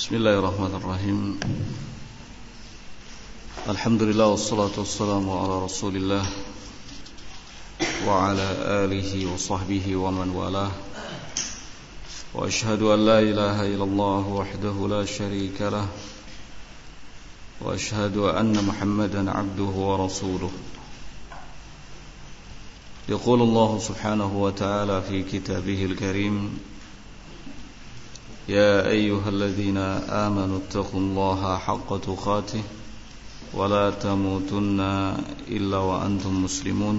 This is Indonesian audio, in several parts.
Bismillahirrahmanirrahim. Alhamdulillah wassalatu wassalamu ala Rasulillah wa ala alihi wa sahbihi wa man walah. Wa ashhadu an la ilaha illallah wahdahu la sharika lah. Wa ashhadu anna Muhammadan abduhu wa rasuluh. Yaqulu Allah subhanahu wa ta'ala fi kitabihil karim: يا أيها الذين آمنوا اتقوا الله حق تقاته ولا تموتن إلا وأنتم مسلمون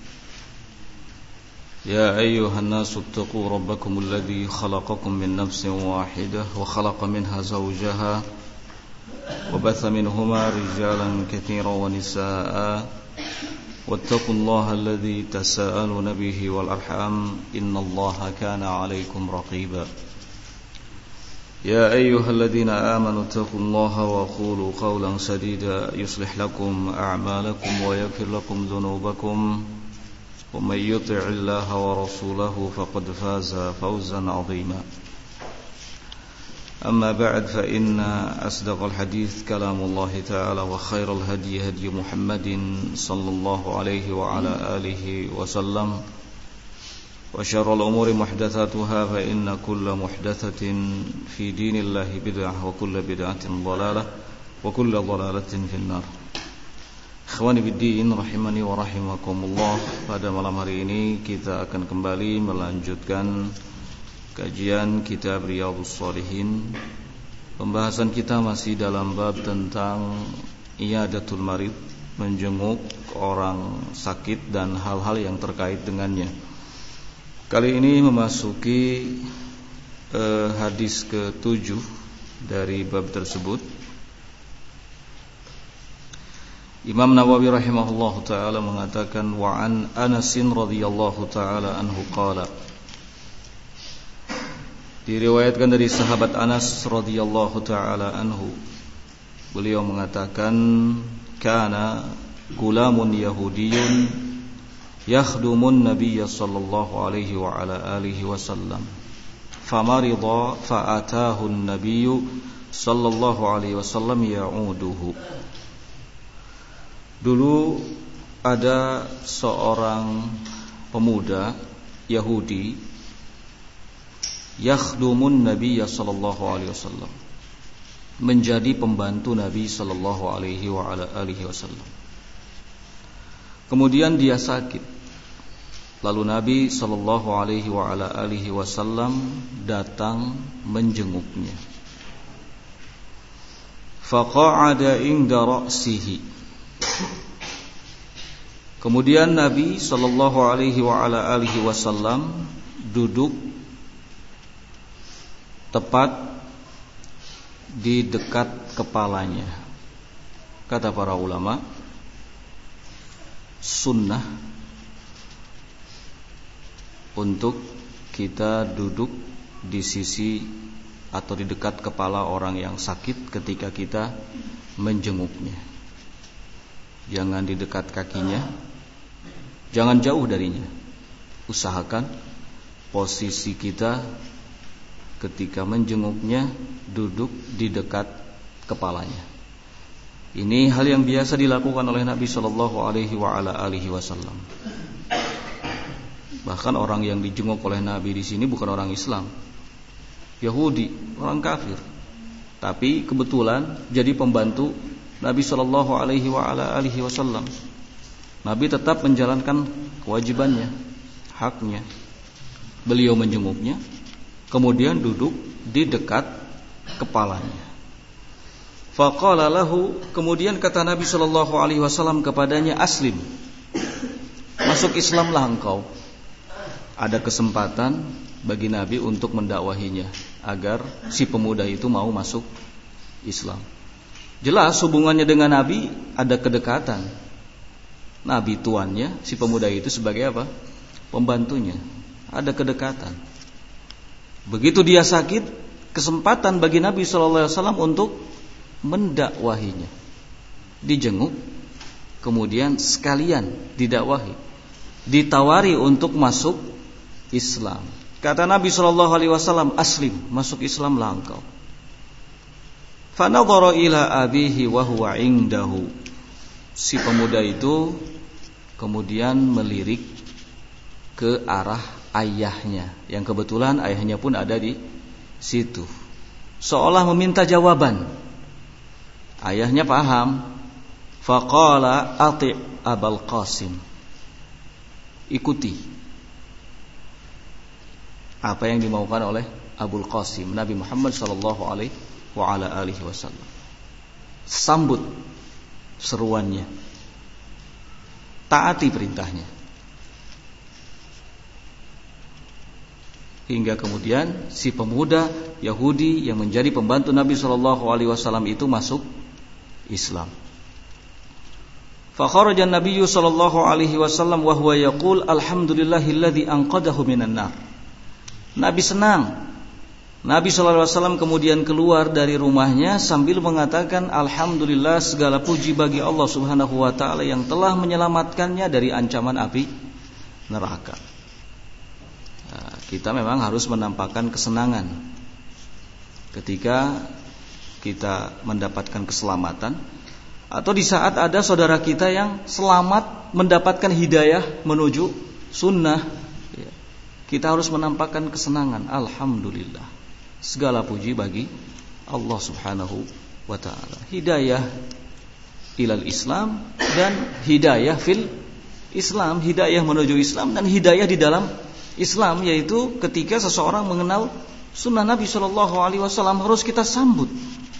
يا أيها الناس اتقوا ربكم الذي خلقكم من نفس واحدة وخلق منها زوجها وبث منهما رجالا كثيرا ونساء واتقوا الله الذي تساءلون به والأرحام إن الله كان عليكم رقيبا يا أيها الذين آمنوا اتقوا الله وقولوا قولا سديدا يصلح لكم أعمالكم ويغفر لكم ذنوبكم ومن يطع الله ورسوله فقد فاز فوزا عظيما أما بعد فإن أصدق الحديث كلام الله تعالى وخير الهدي هدي محمد صلى الله عليه وعلى آله وسلم وشر الأمور محدثاتها فإن كل محدثة في دين الله بدعة وكل بدعة ضلالة وكل ضلالة في النار. Ikhwani biddin rahimani wa rahimakumullah. Pada malam hari ini kita akan kembali melanjutkan kajian kitab Riyadhus Shalihin. Pembahasan kita masih dalam bab tentang iyadatul marid, menjenguk orang sakit dan hal-hal yang terkait dengannya. Kali ini memasuki hadis ke-7 dari bab tersebut. Imam Nawawi rahimahullahu taala mengatakan wa an Anas radhiyallahu taala anhu qala. Diriwayatkan dari sahabat Anas radhiyallahu taala anhu, beliau mengatakan kana gulamun yahudiyyun yakhdumun nabiyya sallallahu alaihi wa ala alihi wasallam famarida fa'atahu an-nabiyyu sallallahu alaihi wasallam ya'uduhu. Dulu ada seorang pemuda Yahudi yakhdumun nabiyya sallallahu alaihi wasallam, menjadi pembantu Nabi sallallahu alaihi wa ala alihi wasallam. Kemudian dia sakit. Lalu Nabi sallallahu alaihi wa ala alihi wasallam datang menjenguknya. Faqa'ada inda ra'sihi. Kemudian Nabi sallallahu alaihi wa ala alihi wasallam duduk tepat di dekat kepalanya. Kata para ulama, sunnah untuk kita duduk di sisi atau di dekat kepala orang yang sakit ketika kita menjenguknya. Jangan di dekat kakinya, jangan jauh darinya. Usahakan posisi kita ketika menjenguknya duduk di dekat kepalanya. Ini hal yang biasa dilakukan oleh Nabi sallallahu alaihi wa ala alihi wasallam. Bahkan orang yang dijenguk oleh Nabi di sini bukan orang Islam, Yahudi, orang kafir. Tapi kebetulan jadi pembantu Nabi sallallahu alaihi wa ala alihi wasallam. Nabi tetap menjalankan kewajibannya, haknya. Beliau menjenguknya, kemudian duduk di dekat kepalanya. Faqala lahu, kemudian kata Nabi sallallahu alaihi wasallam kepadanya, aslim, masuk Islamlah engkau. Ada kesempatan bagi Nabi untuk mendakwahinya agar si pemuda itu mau masuk Islam. Jelas hubungannya dengan Nabi ada kedekatan. Nabi tuannya, si pemuda itu sebagai apa? Pembantunya. Ada kedekatan. Begitu dia sakit, kesempatan bagi Nabi sallallahu alaihi wasallam untuk mendakwahinya. Dijenguk, kemudian sekalian didakwahi, ditawari untuk masuk Islam. Kata Nabi sallallahu alaihi wasallam, aslim, masuk Islamlah engkau. Fanadhara ila abihi wa huwa indahu. Si pemuda itu kemudian melirik ke arah ayahnya, yang kebetulan ayahnya pun ada di situ, seolah meminta jawaban. Ayahnya paham. Faqala ati' Abul Qasim, ikuti apa yang dimaukan oleh Abul Qasim, Nabi Muhammad sallallahu alaihi wa ala alihi wasallam. Sambut seruannya, taati perintahnya. Hingga kemudian si pemuda Yahudi yang menjadi pembantu Nabi sallallahu alaihi wasallam itu masuk Islam. Fa kharaja an-nabiy sallallahu alaihi wasallam wa huwa yaqul alhamdulillahilladzi anqadahu minan nar. Nabi senang. Nabi sallallahu alaihi wasallam kemudian keluar dari rumahnya sambil mengatakan, alhamdulillah, segala puji bagi Allah Subhanahu wa taala yang telah menyelamatkannya dari ancaman api neraka. Nah, kita memang harus menampakkan kesenangan ketika kita mendapatkan keselamatan, atau di saat ada saudara kita yang selamat mendapatkan hidayah menuju sunnah, kita harus menampakkan kesenangan. Alhamdulillah, segala puji bagi Allah Subhanahu wa ta'ala. Hidayah ilal Islam dan hidayah fil Islam, hidayah menuju Islam dan hidayah di dalam Islam, yaitu ketika seseorang mengenal sunnah Nabi Shallallahu Alaihi Wasallam harus kita sambut.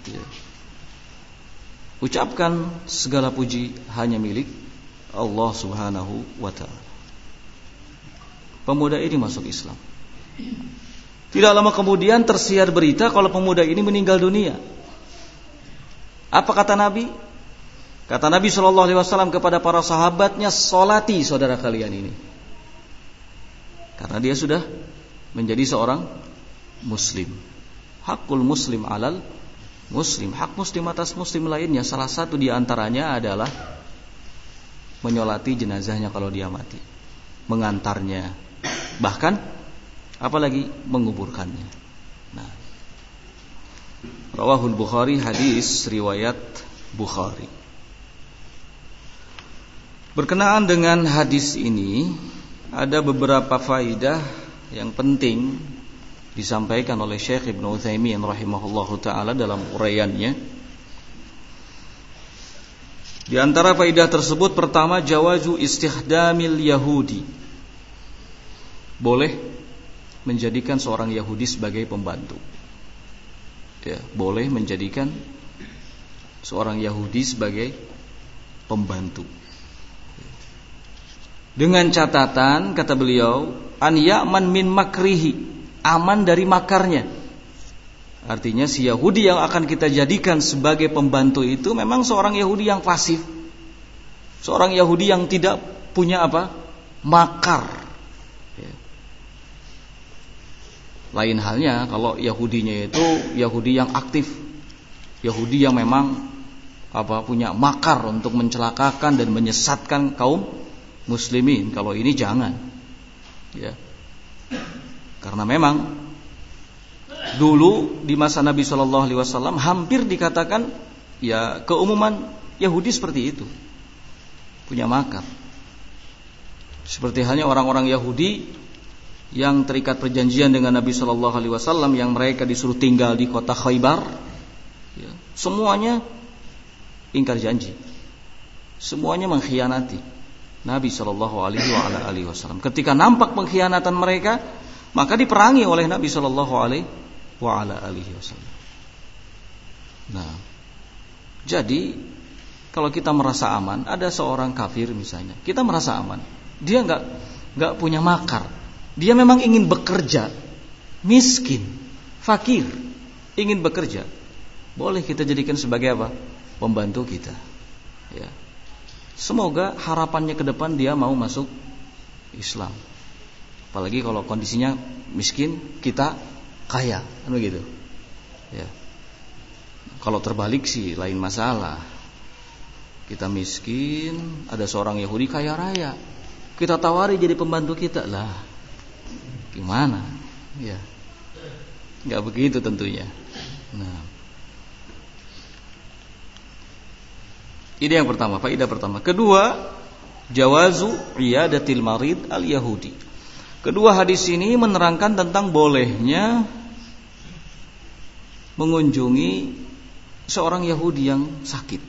Ucapkan segala puji hanya milik Allah Subhanahu wa ta'ala. Pemuda ini masuk Islam. Tidak lama kemudian tersiar berita kalau pemuda ini meninggal dunia. Apa kata Nabi? Kata Nabi SAW kepada para sahabatnya, solati saudara kalian ini, karena dia sudah menjadi seorang muslim. Hakul muslim alal muslim, hak muslim atas muslim lainnya, salah satu di antaranya adalah menyolati jenazahnya kalau dia mati, mengantarnya, bahkan apalagi menguburkannya. Nah, Rawahul Bukhari, hadis riwayat Bukhari. Berkenaan dengan hadis ini ada beberapa faidah yang penting disampaikan oleh Syekh Ibnu Utsaimin rahimahullahu taala dalam uraiannya. Di antara faidah tersebut, pertama, jawazu istikhdamil Yahudi. Boleh menjadikan seorang Yahudi sebagai pembantu. Ya, boleh menjadikan seorang Yahudi sebagai pembantu. Dengan catatan, kata beliau, an ya'man min makrihi, aman dari makarnya. Artinya si Yahudi yang akan kita jadikan sebagai pembantu itu memang seorang Yahudi yang fasik, seorang Yahudi yang tidak punya apa? Makar. Lain halnya kalau Yahudinya itu Yahudi yang aktif, Yahudi yang memang punya makar untuk mencelakakan dan menyesatkan kaum muslimin. Kalau ini jangan, ya. Karena memang dulu di masa Nabi Shallallahu Alaihi Wasallam hampir dikatakan ya keumuman Yahudi seperti itu, punya makar. Seperti halnya orang-orang Yahudi yang terikat perjanjian dengan Nabi Shallallahu Alaihi Wasallam, yang mereka disuruh tinggal di kota Khaybar, ya, semuanya ingkar janji, semuanya mengkhianati Nabi Shallallahu Alaihi Wasallam. Ketika nampak pengkhianatan mereka, maka diperangi oleh Nabi Shallallahu Alaihi Wasallam. Nah, jadi kalau kita merasa aman, ada seorang kafir misalnya, kita merasa aman, dia nggak punya makar, dia memang ingin bekerja, miskin, fakir, ingin bekerja, boleh kita jadikan sebagai apa? Pembantu kita. Ya. Semoga harapannya ke depan dia mau masuk Islam. Apalagi kalau kondisinya miskin, kita kaya, kan begitu. Ya. Kalau terbalik sih lain masalah. Kita miskin, ada seorang Yahudi kaya raya, kita tawari jadi pembantu kita, lah gimana? Ya, nggak begitu tentunya. Nah, Ini yang pertama, faedah pertama. Kedua, jawazu iyadatil marid al-yahudi. Kedua hadis ini menerangkan tentang bolehnya mengunjungi seorang Yahudi yang sakit.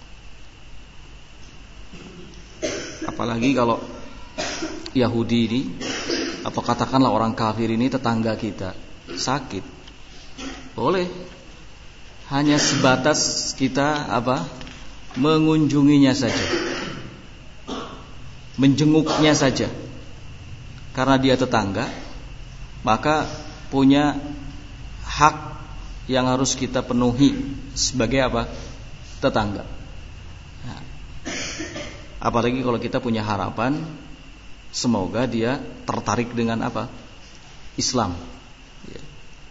Apalagi kalau Yahudi ini, atau katakanlah orang kafir ini tetangga kita sakit, boleh. Hanya sebatas kita mengunjunginya saja, menjenguknya saja. Karena dia tetangga, maka punya hak yang harus kita penuhi sebagai tetangga. Nah, apalagi kalau kita punya harapan semoga dia tertarik dengan Islam. Ya.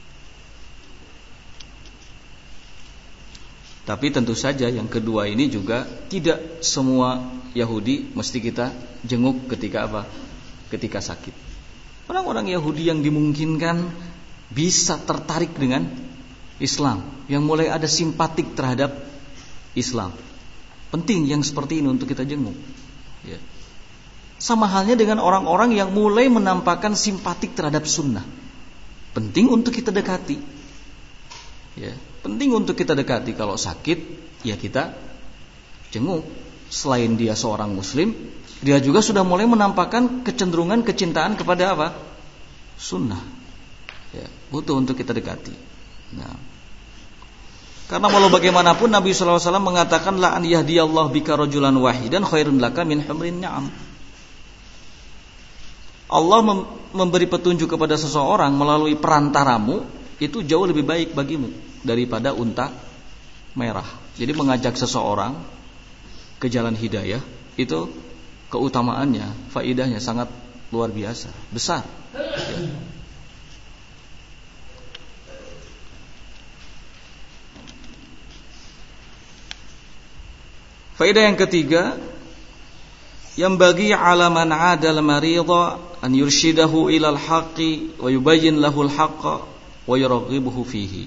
Tapi tentu saja yang kedua ini juga tidak semua Yahudi mesti kita jenguk ketika sakit. Orang-orang Yahudi yang dimungkinkan bisa tertarik dengan Islam, yang mulai ada simpatik terhadap Islam, penting yang seperti ini untuk kita jenguk. Ya. Sama halnya dengan orang-orang yang mulai menampakkan simpatik terhadap sunnah, penting untuk kita dekati. Ya, penting untuk kita dekati. Kalau sakit, ya kita jenguk. Selain dia seorang Muslim, dia juga sudah mulai menampakkan kecenderungan kecintaan kepada sunnah. Ya, butuh untuk kita dekati. Nah, karena walau bagaimanapun Nabi SAW mengatakan la an yahdiyallahu bika rajulan wahidan khairun laka min humrin ni'am. Allah memberi petunjuk kepada seseorang melalui perantaramu itu jauh lebih baik bagimu daripada unta merah. Jadi mengajak seseorang ke jalan hidayah itu keutamaannya, faedahnya sangat luar biasa, besar. Ya. Faedah yang ketiga, yang bagi ala man 'adal marida an yurshidahu ila al-haqqi wa yubayyin lahu al-haqqa wa yuraghibuhu fihi.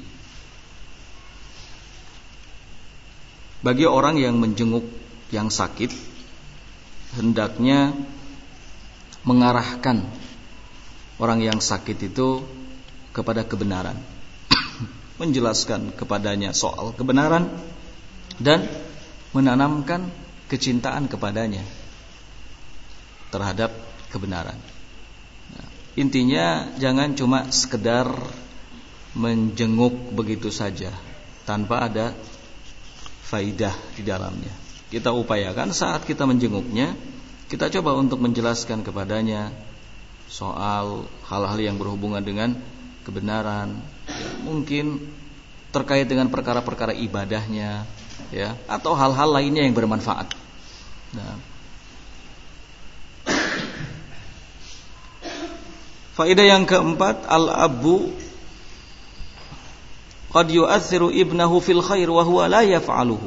Bagi orang yang menjenguk yang sakit, hendaknya mengarahkan orang yang sakit itu kepada kebenaran, menjelaskan kepadanya soal kebenaran dan menanamkan kecintaan kepadanya terhadap kebenaran. Nah, intinya jangan cuma sekedar menjenguk begitu saja tanpa ada faidah di dalamnya. Kita upayakan saat kita menjenguknya, kita coba untuk menjelaskan kepadanya soal hal-hal yang berhubungan dengan kebenaran, ya, mungkin terkait dengan perkara-perkara ibadahnya, ya, atau hal-hal lainnya yang bermanfaat. Nah, faedah yang keempat, al-abu qad yu'athiru ibnahu fil khair wa huwa la yaf'aluhu.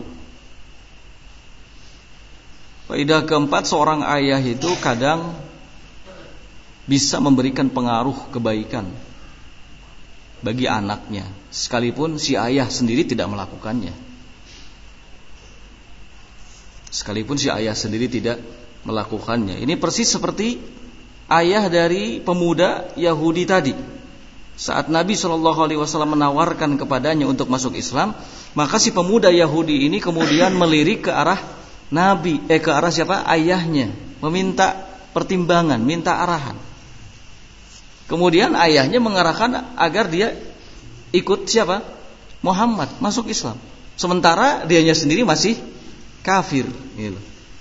Faedah keempat, seorang ayah itu kadang bisa memberikan pengaruh kebaikan bagi anaknya, sekalipun si ayah sendiri tidak melakukannya. Sekalipun si ayah sendiri tidak melakukannya. Ini persis seperti ayah dari pemuda Yahudi tadi. Saat Nabi SAW menawarkan kepadanya untuk masuk Islam, maka si pemuda Yahudi ini kemudian melirik ke arah Nabi, ke arah siapa? Ayahnya, meminta pertimbangan, minta arahan. Kemudian ayahnya mengarahkan agar dia ikut siapa? Muhammad, masuk Islam. Sementara dianya sendiri masih kafir. Gitu.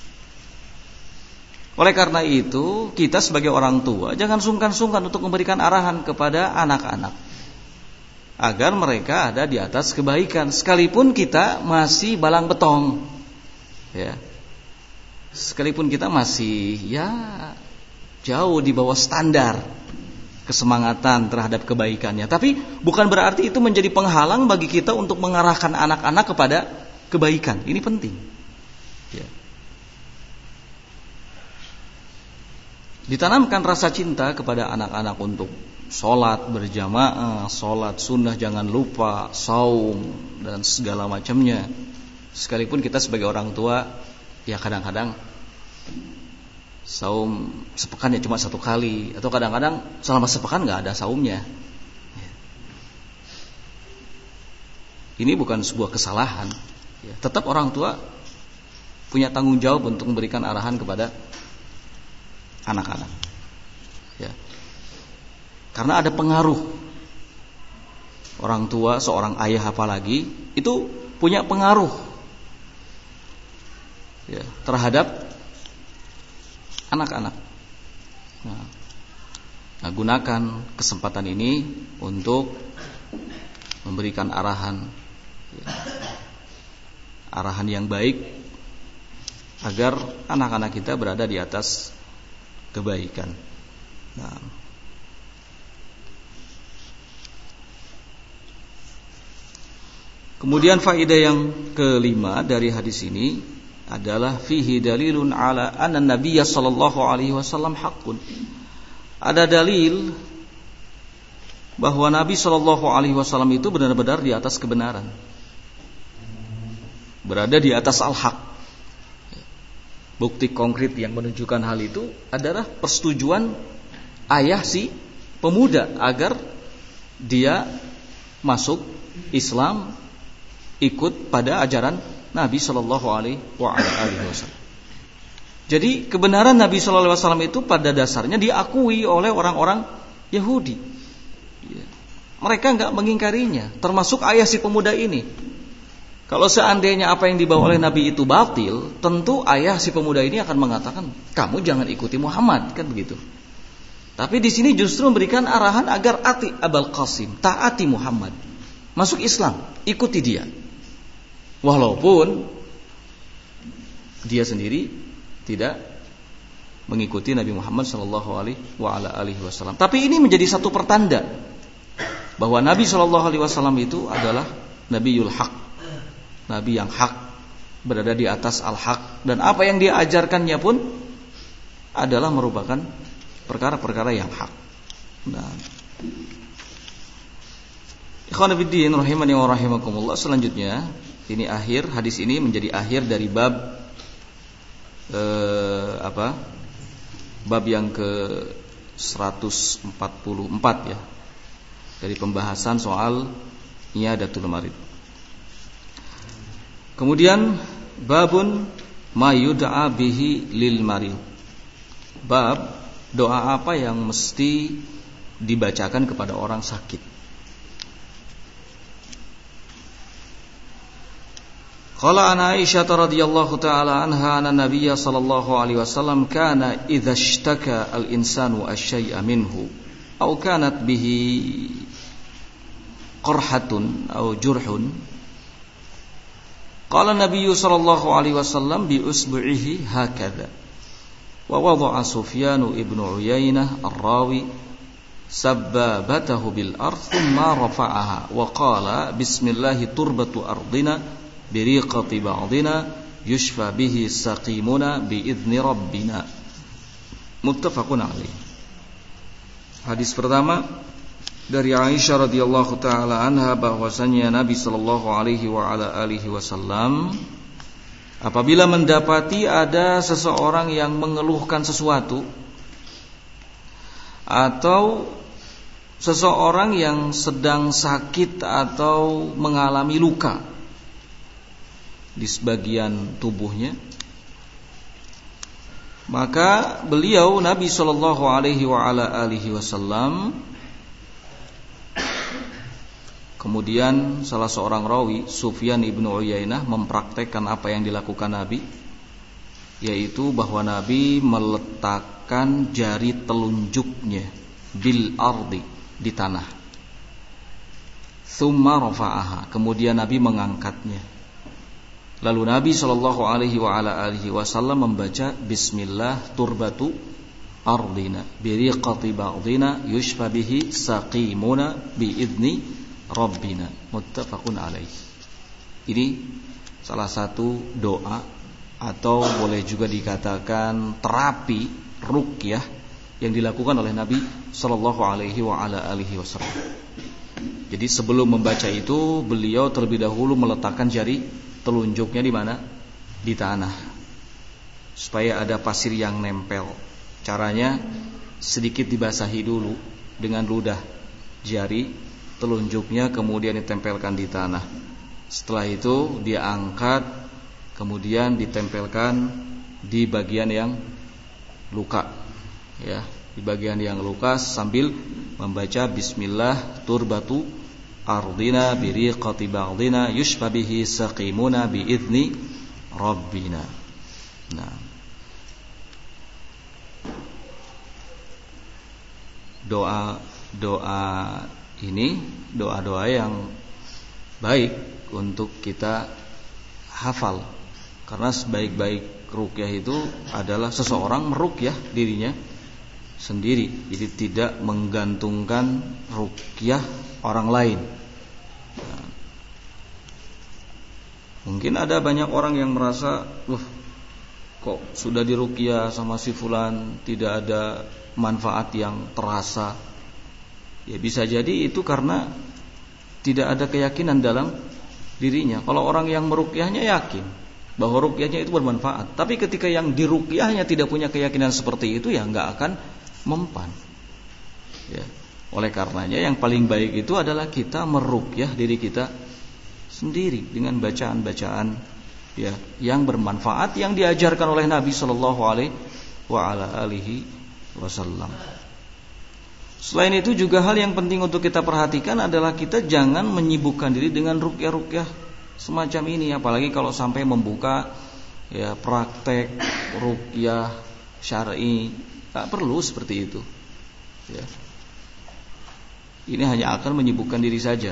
Oleh karena itu, kita sebagai orang tua jangan sungkan-sungkan untuk memberikan arahan kepada anak-anak agar mereka ada di atas kebaikan, sekalipun kita masih balang betong, ya. Sekalipun kita masih jauh di bawah standar kesemangatan terhadap kebaikannya, tapi bukan berarti itu menjadi penghalang bagi kita untuk mengarahkan anak-anak kepada kebaikan. Ini penting. Ya. Ditanamkan rasa cinta kepada anak-anak untuk sholat berjamaah, sholat sunnah jangan lupa, saum dan segala macamnya. Sekalipun kita sebagai orang tua, ya kadang-kadang saum sepekan ya cuma 1 kali, atau kadang-kadang selama sepekan nggak ada saumnya. Ini bukan sebuah kesalahan. Tetap orang tua punya tanggung jawab untuk memberikan arahan kepada anak-anak. Ya. Karena ada pengaruh. Orang tua, seorang ayah apalagi, itu punya pengaruh ya, terhadap anak-anak. Nah, gunakan kesempatan ini untuk memberikan arahan ya, arahan yang baik agar anak-anak kita berada di atas kebaikan. Nah, kemudian faedah yang kelima dari hadis ini adalah fihi dalilun ala anna nabiyya sallallahu alaihi wasallam haqqun. Ada dalil bahwa Nabi sallallahu alaihi wasallam itu benar-benar di atas kebenaran. Berada di atas al-haq. Bukti konkret yang menunjukkan hal itu adalah persetujuan ayah si pemuda agar dia masuk Islam, ikut pada ajaran Nabi Shallallahu Alaihi Wasallam. Jadi kebenaran Nabi Shallallahu Alaihi Wasallam itu pada dasarnya diakui oleh orang-orang Yahudi. Mereka nggak mengingkarinya, termasuk ayah si pemuda ini. Kalau seandainya apa yang dibawa oleh Nabi itu batil, tentu ayah si pemuda ini akan mengatakan, kamu jangan ikuti Muhammad, kan begitu. Tapi di sini justru memberikan arahan agar ati Abul Qasim, taati Muhammad, masuk Islam, ikuti dia. Walaupun dia sendiri tidak mengikuti Nabi Muhammad sallallahu alaihi wasallam. Tapi ini menjadi satu pertanda bahwa Nabi sallallahu alaihi wasallam itu adalah Nabiyul Haq, Nabi yang hak, berada di atas al-haq, dan apa yang dia ajarkannya pun adalah merupakan perkara-perkara yang hak. Nah, ikhwan fillah rahimani wa rahimakumullah, selanjutnya ini hadis ini menjadi akhir dari bab bab yang ke 144 ya, dari pembahasan soal Iyadatul Marid. Kemudian babun ma yud'a bihi lil marid. Bab doa apa yang mesti dibacakan kepada orang sakit. Qala an Aisyah radhiyallahu taala anha anna Nabiyya sallallahu alaihi wasallam kana idza ishtaka al-insanu asy-syai'a minhu aw kanat bihi qarhatun aw jurhun qala Nabiyyu sallallahu alaihi wasallam bi usbu'ihi hakadha wa wada'a Sufyan ibn Uyainah ar-rawi sabbabatahu bil ardh thumma rafa'aha wa qala bismillahi turbatu ardina biriqati ba'dina yushfa bihi saqimuna biizni rabbina. Muttafaqun alaih. Hadis pertama dari Aisyah radhiyallahu taala anha bahwasanya Nabi sallallahu alaihi wasallam apabila mendapati ada seseorang yang mengeluhkan sesuatu atau seseorang yang sedang sakit atau mengalami luka di sebagian tubuhnya, maka beliau Nabi sallallahu alaihi wasallam kemudian salah seorang rawi Sufyan ibn Uyainah mempraktekkan apa yang dilakukan Nabi, yaitu bahwa Nabi meletakkan jari telunjuknya bil ardi, di tanah, thumma rafa'aha, kemudian Nabi mengangkatnya. Lalu Nabi sallallahu alaihi wasallam membaca bismillah turbatu ardina biriqati ba'dina yushfa bihi saqimuna biidzni rabbina. Muttafaqun alaih. Ini salah satu doa atau boleh juga dikatakan terapi ruqyah yang dilakukan oleh Nabi sallallahu alaihi wasallam. Jadi sebelum membaca itu beliau terlebih dahulu meletakkan jari telunjuknya di mana? Di tanah, supaya ada pasir yang nempel. Caranya sedikit dibasahi dulu dengan ludah jari telunjuknya, kemudian ditempelkan di tanah. Setelah itu dia angkat, kemudian ditempelkan di bagian yang luka, ya, di bagian yang luka sambil membaca bismillah turbatu ardina biriqati ba'dina yushfa bihi saqimuna biizni rabbina. Nah, doa ini doa-doa yang baik untuk kita hafal, karena sebaik-baik ruqyah itu adalah seseorang meruqyah dirinya sendiri, jadi tidak menggantungkan ruqyah orang lain. Nah, mungkin ada banyak orang yang merasa, kok sudah diruqyah sama si fulan tidak ada manfaat yang terasa. Ya bisa jadi itu karena tidak ada keyakinan dalam dirinya. Kalau orang yang meruqyahnya yakin bahwa ruqyahnya itu bermanfaat, tapi ketika yang diruqyahnya tidak punya keyakinan seperti itu, ya nggak akan mempan. Ya. Oleh karenanya yang paling baik itu adalah kita meruqyah diri kita sendiri dengan bacaan-bacaan, ya, yang bermanfaat yang diajarkan oleh Nabi Shallallahu Alaihi Wasallam. Selain itu juga hal yang penting untuk kita perhatikan adalah kita jangan menyibukkan diri dengan ruqyah-ruqyah semacam ini, apalagi kalau sampai membuka, ya, praktek ruqyah syar'i. Tak perlu seperti itu, ya. Ini hanya akan menyibukkan diri saja,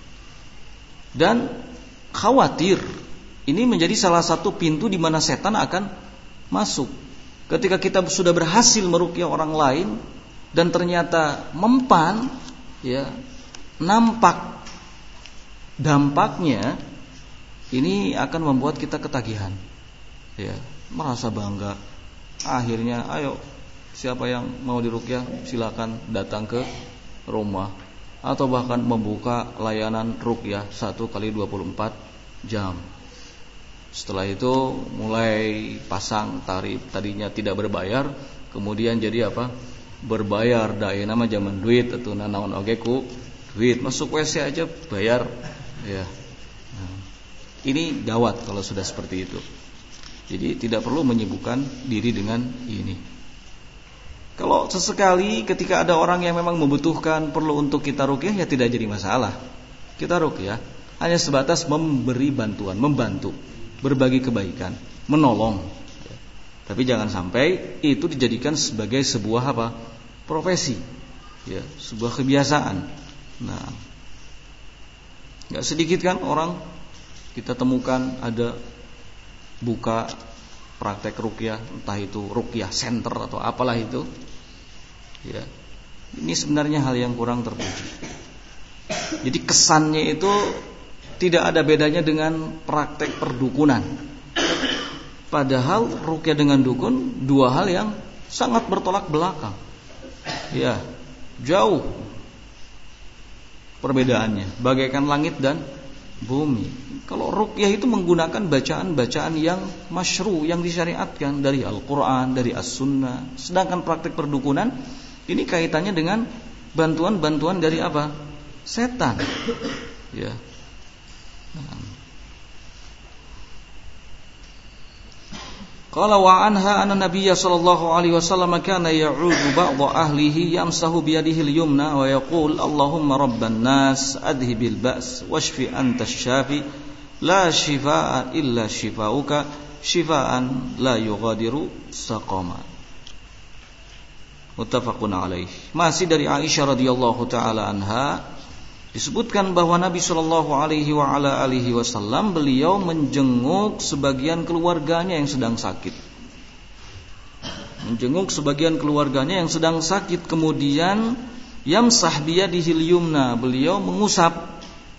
dan khawatir ini menjadi salah satu pintu di mana setan akan masuk. Ketika kita sudah berhasil meruqyah orang lain dan ternyata mempan, ya, nampak dampaknya, ini akan membuat kita ketagihan, ya, merasa bangga. Akhirnya, ayo, siapa yang mau diruqyah silakan datang ke rumah, atau bahkan membuka layanan ruqyah 1x24 jam. Setelah itu mulai pasang tarif, tadinya tidak berbayar, kemudian jadi apa? Berbayar. Dai nama zaman duit atau nanaon oge ku duit, masuk WC aja bayar, ya. Nah, ini gawat kalau sudah seperti itu. Jadi tidak perlu menyibukkan diri dengan ini. Kalau sesekali ketika ada orang yang memang membutuhkan perlu untuk kita ruqyah, ya tidak jadi masalah. Kita ruqyah hanya sebatas memberi bantuan, membantu, berbagi kebaikan, menolong. Tapi jangan sampai itu dijadikan sebagai sebuah apa? Profesi, ya, sebuah kebiasaan. Nah, nggak sedikit kan orang kita temukan ada buka praktek ruqyah, entah itu ruqyah center atau apalah itu, ya. Ini sebenarnya hal yang kurang terpuji. Jadi kesannya itu tidak ada bedanya dengan praktek perdukunan. Padahal ruqyah dengan dukun dua hal yang sangat bertolak belakang. Ya, jauh perbedaannya, bagaikan langit dan bumi. Kalau ruqyah itu menggunakan bacaan-bacaan yang masyru', yang disyariatkan dari Al-Quran, dari As-Sunnah. Sedangkan praktek perdukunan ini kaitannya dengan bantuan-bantuan dari apa? Setan. Ya. Qala wa anha anna Nabiyya sallallahu alaihi wasallam kana ya'udu ba'dha ahlihi yamsahu bi yadihi al-yumna wa yaqul Allahumma rabban nas adhibil ba's washfi anta asy-syafi la shifaa'a illa shifaa'uka shifaa'an la yughadiru saqama. Muttafaqun alaih. Masih dari Aisyah radhiyallahu taala anha disebutkan bahwa Nabi sallallahu alaihi wasallam beliau menjenguk sebagian keluarganya yang sedang sakit. Menjenguk sebagian keluarganya yang sedang sakit, kemudian yamsah biyadihil yumna, beliau mengusap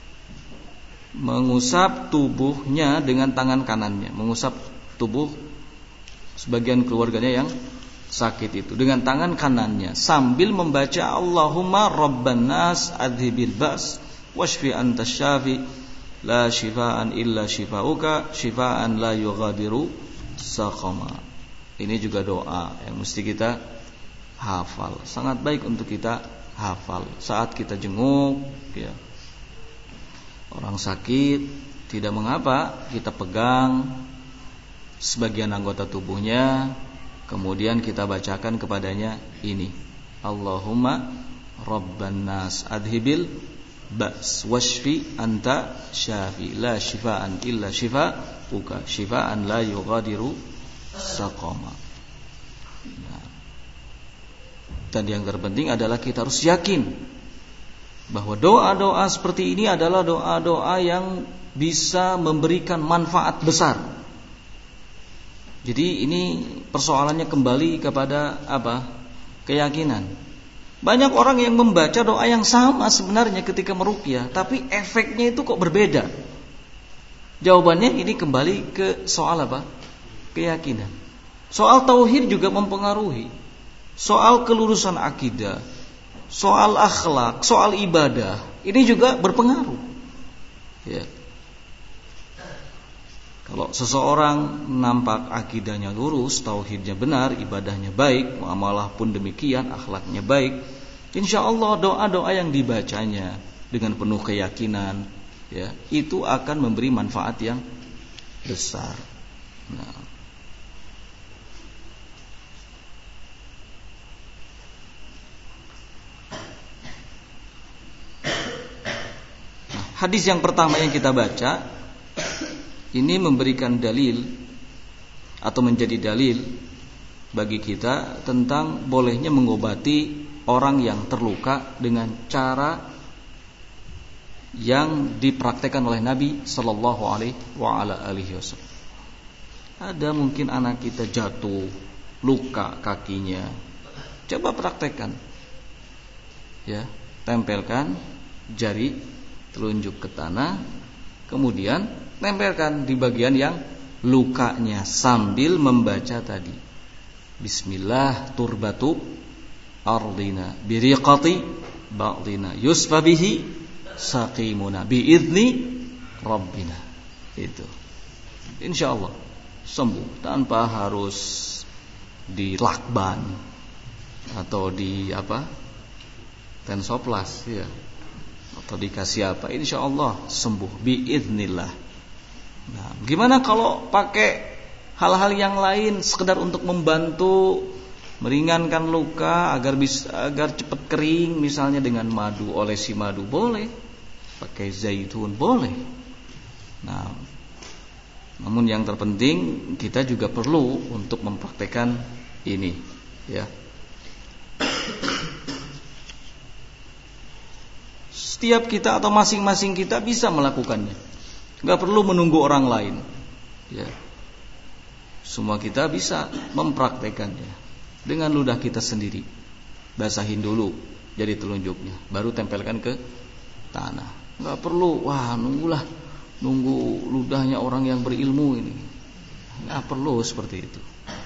tubuhnya dengan tangan kanannya, mengusap tubuh sebagian keluarganya yang sakit itu dengan tangan kanannya sambil membaca Allahumma rabban nas adhibil ba's washfi anta syafi la shifaan illa shifauka shifaan la yughadiru saqama. Ini juga doa yang mesti kita hafal. Sangat baik untuk kita hafal saat kita jenguk ya. Orang sakit, tidak mengapa kita pegang sebagian anggota tubuhnya, kemudian kita bacakan kepadanya ini, Allahumma rabban nas adhibil ba's washfi anta syafi la shifaan illa shifauka shifaan la yughadiru saqama. Nah, dan yang terpenting adalah kita harus yakin bahwa doa-doa seperti ini adalah doa-doa yang bisa memberikan manfaat besar. Jadi ini persoalannya kembali kepada apa? Keyakinan. Banyak orang yang membaca doa yang sama sebenarnya ketika meruqyah, tapi efeknya itu kok berbeda. Jawabannya ini kembali ke soal apa? Keyakinan. Soal tauhid juga mempengaruhi. Soal kelurusan akidah, soal akhlak, soal ibadah, ini juga berpengaruh. Ya. Kalau seseorang nampak akidahnya lurus, tauhidnya benar, ibadahnya baik, muamalah pun demikian, akhlaknya baik, insya Allah doa-doa yang dibacanya dengan penuh keyakinan, ya, itu akan memberi manfaat yang besar. Nah, hadis yang pertama yang kita baca ini memberikan dalil atau menjadi dalil bagi kita tentang bolehnya mengobati orang yang terluka dengan cara yang dipraktekkan oleh Nabi sallallahu alaihi wasallam. Ada mungkin anak kita jatuh, luka kakinya. Coba praktekkan. Ya, tempelkan jari telunjuk ke tanah, kemudian tempelkan di bagian yang lukanya sambil membaca tadi, Bismillah turbatu ardina biriqati ba'dina yusfa bihi saqimuna biizni rabbina. Itu insyaallah sembuh tanpa harus dilakban atau di apa? Tensoplas ya. Atau dikasih apa, insya Allah sembuh biiznillah. Nah, gimana kalau pakai hal-hal yang lain sekedar untuk membantu meringankan luka agar cepat kering, misalnya dengan madu, olesi madu boleh, pakai zaitun boleh. Nah, namun yang terpenting kita juga perlu untuk mempraktekkan ini, ya. Setiap kita atau masing-masing kita bisa melakukannya. Gak perlu menunggu orang lain. Ya. Semua kita bisa mempraktekannya dengan ludah kita sendiri. Basahin dulu jari telunjuknya, baru tempelkan ke tanah. Gak perlu, nunggu ludahnya orang yang berilmu ini. Gak perlu seperti itu.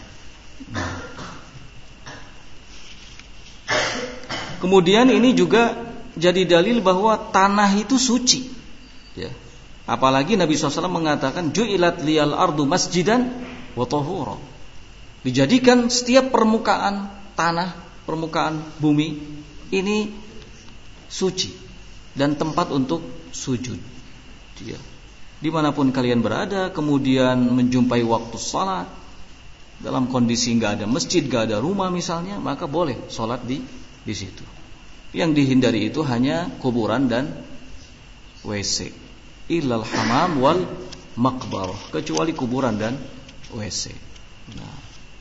Kemudian ini juga jadi dalil bahwa tanah itu suci, ya. Apalagi Nabi SAW mengatakan ju'ilat liyal ardu masjidan wa tahura. Dijadikan setiap permukaan tanah, permukaan bumi ini suci dan tempat untuk sujud, ya. Dimanapun kalian berada, kemudian menjumpai waktu salat dalam kondisi nggak ada masjid, nggak ada rumah misalnya, maka boleh salat di situ. Yang dihindari itu hanya kuburan dan WC. Illal hamam wal maqbarah, kecuali kuburan dan WC. Nah.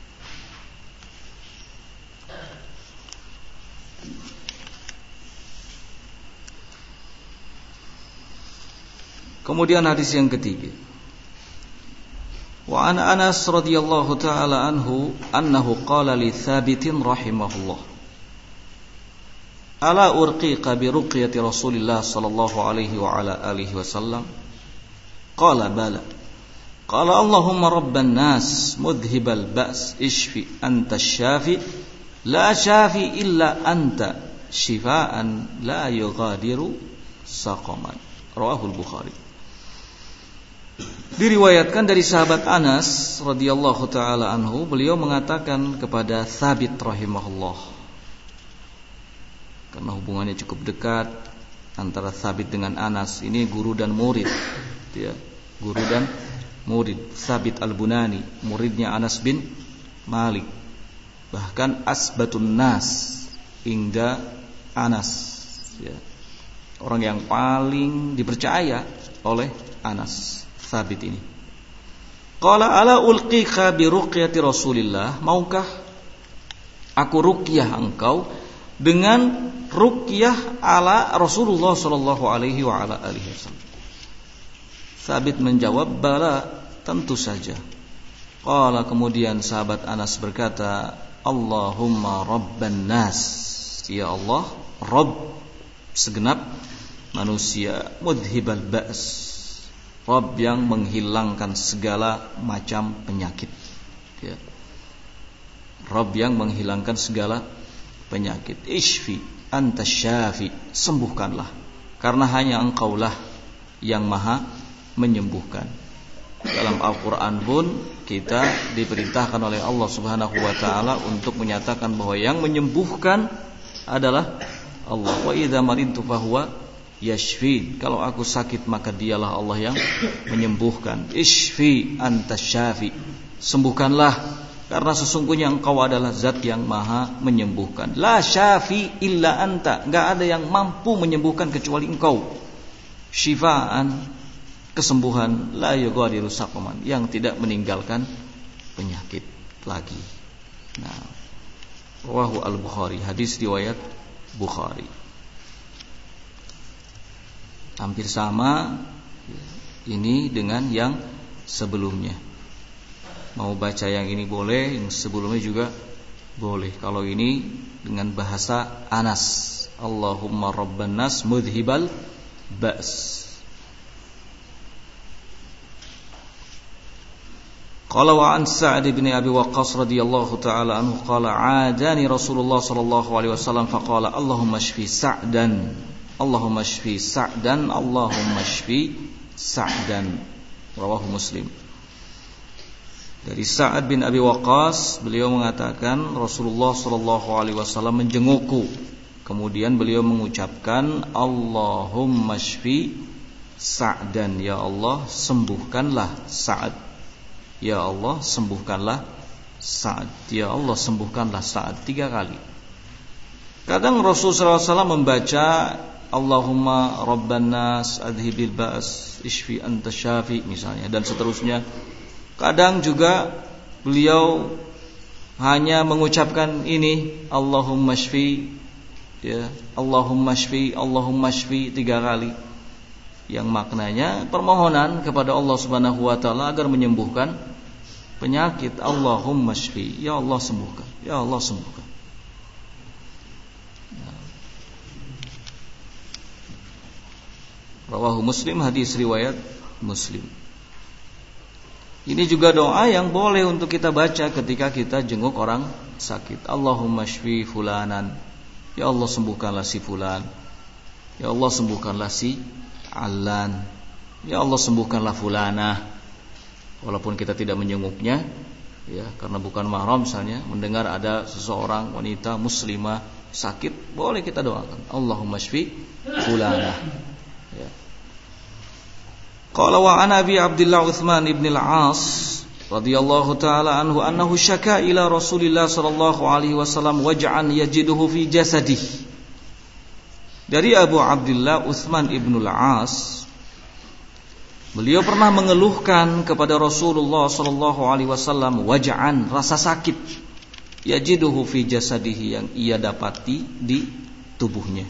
Kemudian hadis yang ketiga. Wa an Anas radhiyallahu taala anhu annahu qala li Thabitin rahimahullah, ala urqiqa bi ruqyati Rasulillah sallallahu alaihi wa ala alihi wasallam? Qala bala. Qala Allahumma rabban nas mudhibal ba's ishfi anta syafi la syafi illa anta shifaan la yughadiru saqaman. Rawahul Bukhari. Diriwayatkan dari sahabat Anas radhiyallahu taala anhu, beliau mengatakan kepada Thabit rahimahullah, karena hubungannya cukup dekat antara Thabit dengan Anas, ini guru dan murid, ya, guru dan murid. Thabit Al-Bunani, muridnya Anas bin Malik, bahkan asbatun nas hingga Anas, ya, orang yang paling dipercaya oleh Anas, Thabit ini. Qala ala ulqika bi ruqyati Rasulillah, maukah aku ruqyah engkau dengan ruqyah ala Rasulullah sallallahu alaihi wa ala alihi wasallam. Thabit menjawab, bala, tentu saja. Qala, kemudian sahabat Anas berkata, Allahumma rabban nas, ya Allah, Rabb segenap manusia, mudhibal ba's, Rabb yang menghilangkan segala macam penyakit, ya. Rabb yang menghilangkan segala penyakit. Ishfi anta syafi, sembuhkanlah, karena hanya engkaulah yang maha menyembuhkan. Dalam Al-Quran pun kita diperintahkan oleh Allah subhanahu wa ta'ala untuk menyatakan bahwa yang menyembuhkan adalah Allah. Wa idza maridtu fahuwa yashfi, kalau aku sakit maka dialah Allah yang menyembuhkan. Ishfi anta syafi, sembuhkanlah, karena sesungguhnya engkau adalah zat yang maha menyembuhkan. La syafi illa anta, enggak ada yang mampu menyembuhkan kecuali engkau. Syifaan, kesembuhan, la yughadiru saqaman, yang tidak meninggalkan penyakit lagi. Nah, rawahu al-Bukhari, hadis riwayat Bukhari. Hampir sama ini dengan yang sebelumnya. Mau baca yang ini boleh, yang sebelumnya juga boleh. Kalau ini dengan bahasa Anas, Allahumma rabban nas mudhibal ba's. Qala wa an Sa'd bin Abi Waqqas radhiyallahu ta'ala anhu qala 'adani Rasulullah sallallahu alaihi wasallam faqala Allahumma shfi Sa'dan, Allahumma shfi Sa'dan, Allahumma shfi Sa'dan. Rawahu Muslim. Dari Sa'ad bin Abi Waqqas, beliau mengatakan Rasulullah sallallahu alaihi wasallam menjengukku, kemudian beliau mengucapkan Allahumma shfi Sa'dan, ya Allah sembuhkanlah Sa'ad, ya Allah sembuhkanlah Sa'ad, ya Allah sembuhkanlah Sa'ad, 3 kali. Kadang Rasulullah SAW membaca Allahumma rabban nas adhibil ba's ishfi anta syafi misalnya, dan seterusnya. Kadang juga beliau hanya mengucapkan ini Allahumma shfi, ya, Allahumma shfi, Allahumma shfi 3 kali, yang maknanya permohonan kepada Allah Subhanahu wa taala agar menyembuhkan penyakit. Allahumma shfi, ya Allah sembuhkan, ya Allah sembuhkan. Rawahu Muslim, hadis riwayat Muslim. Ini juga doa yang boleh untuk kita baca ketika kita jenguk orang sakit. Allahumma shfi fulanan, ya Allah sembuhkanlah si fulan, ya Allah sembuhkanlah si Alan, ya Allah sembuhkanlah fulanah. Walaupun kita tidak menjenguknya, ya, karena bukan mahram, misalnya mendengar ada seseorang wanita muslimah sakit, boleh kita doakan Allahumma shfi fulanah, ya. Qala wa an Abi Abdullah Utsman ibn al-As radhiyallahu taala anhu annahu syaka ila Rasulillah sallallahu alaihi wasallam waj'an yajiduhu fi jasadihi. Dari Abu Abdullah Utsman ibn al-As, beliau pernah mengeluhkan kepada Rasulullah sallallahu alaihi wasallam waj'an, rasa sakit, yajiduhu fi jasadihi, yang ia dapati di tubuhnya.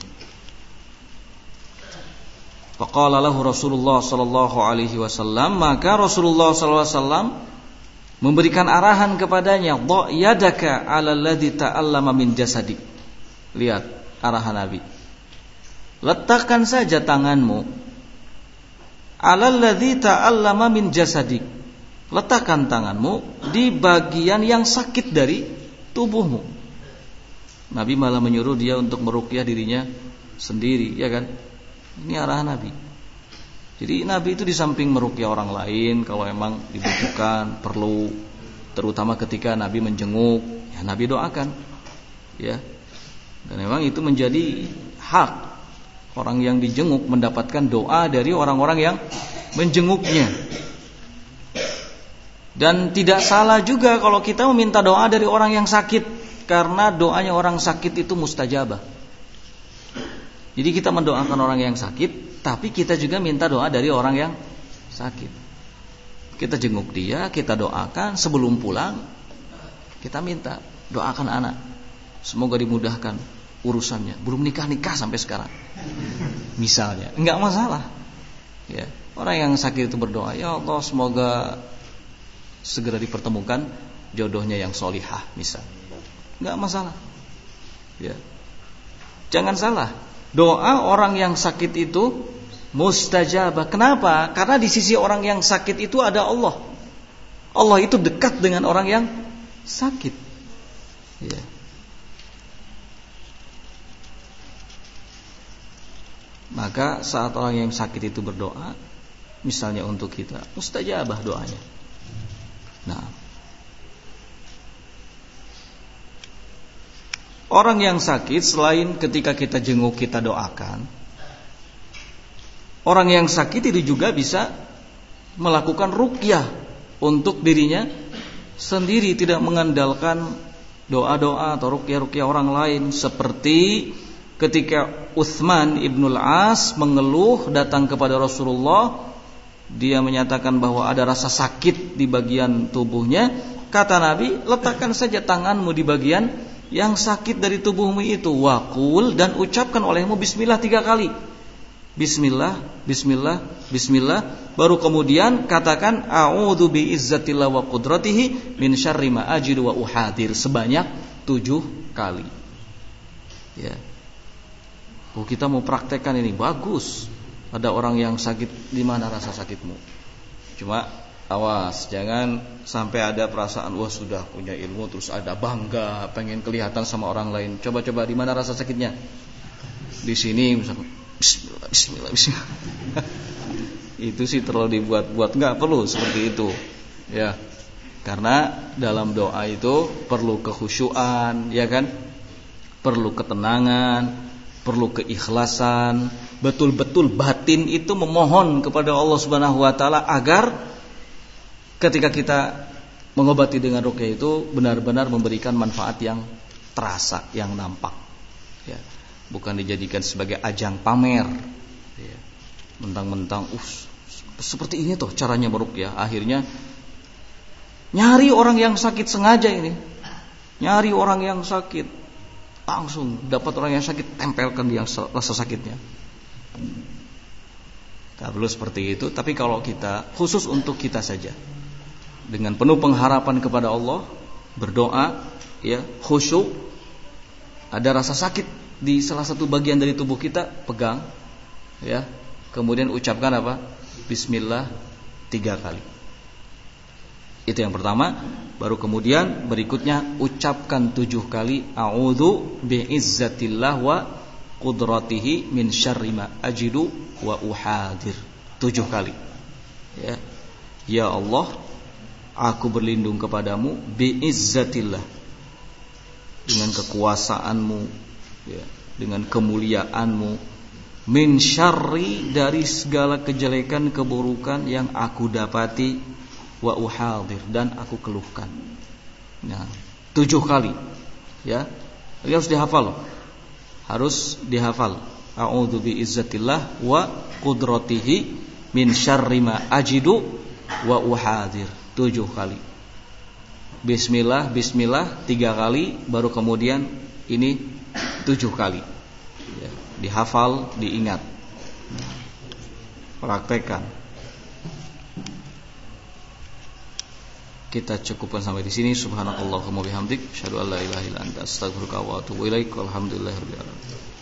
Faqala lahu Rasulullah sallallahu alaihi wasallam, maka Rasulullah sallallahu alaihi wasallam memberikan arahan kepadanya, dha yadaka 'ala alladhi ta'allama min jasadik. Lihat arahan Nabi. Letakkan saja tanganmu 'ala alladhi ta'allama min jasadik. Letakkan tanganmu di bagian yang sakit dari tubuhmu. Nabi malah menyuruh dia untuk meruqyah dirinya sendiri, ya kan? Ini arahan Nabi. Jadi Nabi itu di samping meruqyah orang lain, kalau memang dibutuhkan, perlu, terutama ketika Nabi menjenguk, ya Nabi doakan, ya. Dan memang itu menjadi hak orang yang dijenguk mendapatkan doa dari orang-orang yang menjenguknya. Dan tidak salah juga kalau kita meminta doa dari orang yang sakit, karena doanya orang sakit itu mustajabah. Jadi kita mendoakan orang yang sakit, tapi kita juga minta doa dari orang yang sakit. Kita jenguk dia, kita doakan, sebelum pulang kita minta doakan anak, semoga dimudahkan urusannya, belum nikah sampai sekarang. Misalnya, enggak masalah. Ya, orang yang sakit itu berdoa, ya Allah semoga segera dipertemukan jodohnya yang solihah, misal. Enggak masalah. Ya. Jangan salah. Doa orang yang sakit itu mustajabah. Kenapa? Karena di sisi orang yang sakit itu ada Allah. Allah itu dekat dengan orang yang sakit. Ya. Maka saat orang yang sakit itu berdoa, misalnya untuk kita, mustajabah doanya. Nah, orang yang sakit selain ketika kita jenguk kita doakan, orang yang sakit itu juga bisa melakukan ruqyah untuk dirinya sendiri, tidak mengandalkan doa-doa atau ruqyah-ruqyah orang lain. Seperti ketika Utsman ibnul As mengeluh datang kepada Rasulullah, dia menyatakan bahwa ada rasa sakit di bagian tubuhnya. Kata Nabi, letakkan saja tanganmu di bagian yang sakit dari tubuhmu itu, waqul, dan ucapkan olehmu bismillah 3 kali. Bismillah, bismillah, bismillah. Baru kemudian katakan a'udzu biizzatillah wa qudratihi min syarri ma ajidu wa uhadir, sebanyak 7 kali. Ya. Oh, kita mau praktekkan ini, bagus. Ada orang yang sakit, di mana rasa sakitmu? Cuma awas, jangan sampai ada perasaan wah sudah punya ilmu terus ada bangga, pengen kelihatan sama orang lain. Coba-coba, di mana rasa sakitnya? Di sini misalnya. Bismillah, bismillah, bismillah. Itu sih terlalu dibuat-buat, enggak perlu seperti itu. Ya. Karena dalam doa itu perlu kekhusyuan, ya kan? Perlu ketenangan, perlu keikhlasan, betul-betul batin itu memohon kepada Allah Subhanahu wa taala agar ketika kita mengobati dengan ruqyah itu benar-benar memberikan manfaat yang terasa, yang nampak. Ya. Bukan dijadikan sebagai ajang pamer. Ya. Mentang-mentang seperti ini tuh caranya meruqyah. Akhirnya nyari orang yang sakit sengaja ini. Nyari orang yang sakit, langsung dapat orang yang sakit, tempelkan dia rasa sakitnya. Tak perlu seperti itu. Tapi kalau kita khusus untuk kita saja, dengan penuh pengharapan kepada Allah, berdoa, ya, khusyuk, ada rasa sakit di salah satu bagian dari tubuh kita, pegang, ya, kemudian ucapkan apa? Bismillah 3 kali. Itu yang pertama. Baru kemudian berikutnya ucapkan 7 kali a'udzu biizzatillah wa qudratihi min syarri ma ajidu wa uhadir. 7 kali. Ya. Ya Allah, aku berlindung kepadamu biizzatillah, dengan kekuasaanmu, ya, dengan kemuliaanmu, min syarri, dari segala kejelekan keburukan yang aku dapati, wa uhadir, dan aku keluhkan. Nah, 7 kali. Ya. Ini harus dihafal. Harus dihafal. A'udzu biizzatillah wa qudratihi min syarri ma ajidu wa uhadir. 7 kali. Bismillah, bismillah 3 kali, baru kemudian ini 7 kali. Ya, dihafal, diingat. Praktekkan. Kita cukupkan sampai di sini. Subhanakallahumma bihamdik, asyhadu an la ilaha illa anta, astaghfiruka wa atubu ilaik. Walhamdulillahirabbil alamin.